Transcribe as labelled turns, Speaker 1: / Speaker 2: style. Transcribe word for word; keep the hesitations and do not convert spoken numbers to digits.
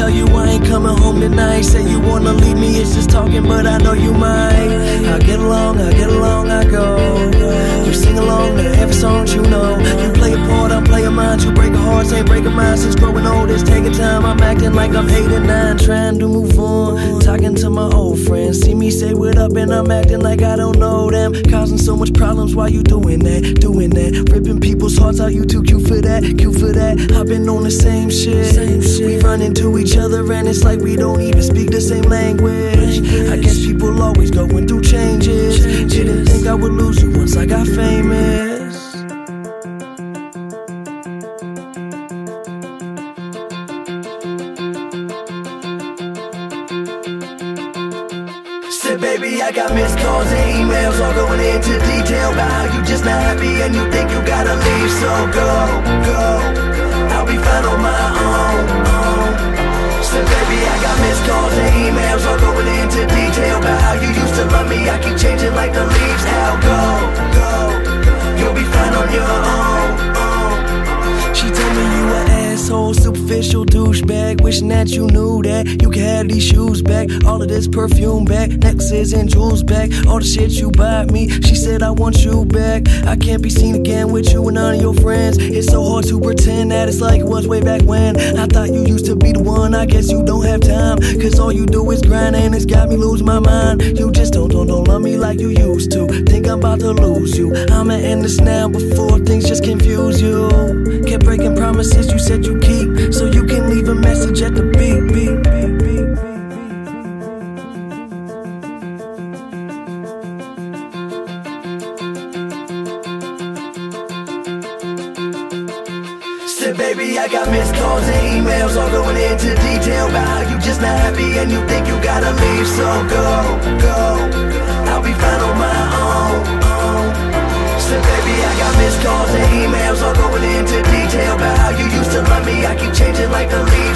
Speaker 1: tell you I ain't coming home tonight. Say you wanna leave me, it's just talking, but I know you might. I get along, I get along, I go. You sing along to every song you know. You play a part, I'm playing mine. You break a heart, ain't breaking mine. Since growing old, it's taking time. I'm acting like I'm eight or nine, trying to move on. Talking to my old friends, see me say what up, and I'm acting like I don't know them. Causing so much problems, why you doing that, doing that? Ripping people's hearts out, you too cute for that, cute for that. I've been on the same shit. Same shit. We run into each other and it's like we don't even speak the same language. I guess people always going through changes. Didn't think I would lose you once I got famous. Said baby, I got missed calls and emails, all going into detail about how you just not happy and you think you gotta leave. So go, go, I'll be fine on my own, own. Said baby, I got missed calls and emails, all going into detail about how you used to love me. I keep changing like the leaves. Now go, go, you'll be fine on your own, own. She told me you an asshole, superficial douchebag, wishing that you knew that you could have these shoes back, all of this perfume back, necklaces and jewels back, all the shit you bought me. She said I want you back. I can't be seen again with you and none of your friends. It's so hard to pretend that it's like it was way back when. I thought you used to be the one, I guess you don't have time, cause all you do is grind and it's got me lose my mind. You just don't, don't, don't love me like you used to. Think I'm about to lose you. I'ma end this now before things just confuse you. Kept breaking promises you said you keep, so you can leave a message at the beep, beep, beep, beep. Said baby, I got missed calls and emails, all going into detail about how you just not happy and you think you gotta leave. So go, go, I'll be fine on my own, own. Said baby, I got missed calls and emails, all going into detail about how you used to love me. I keep changing like the leaves.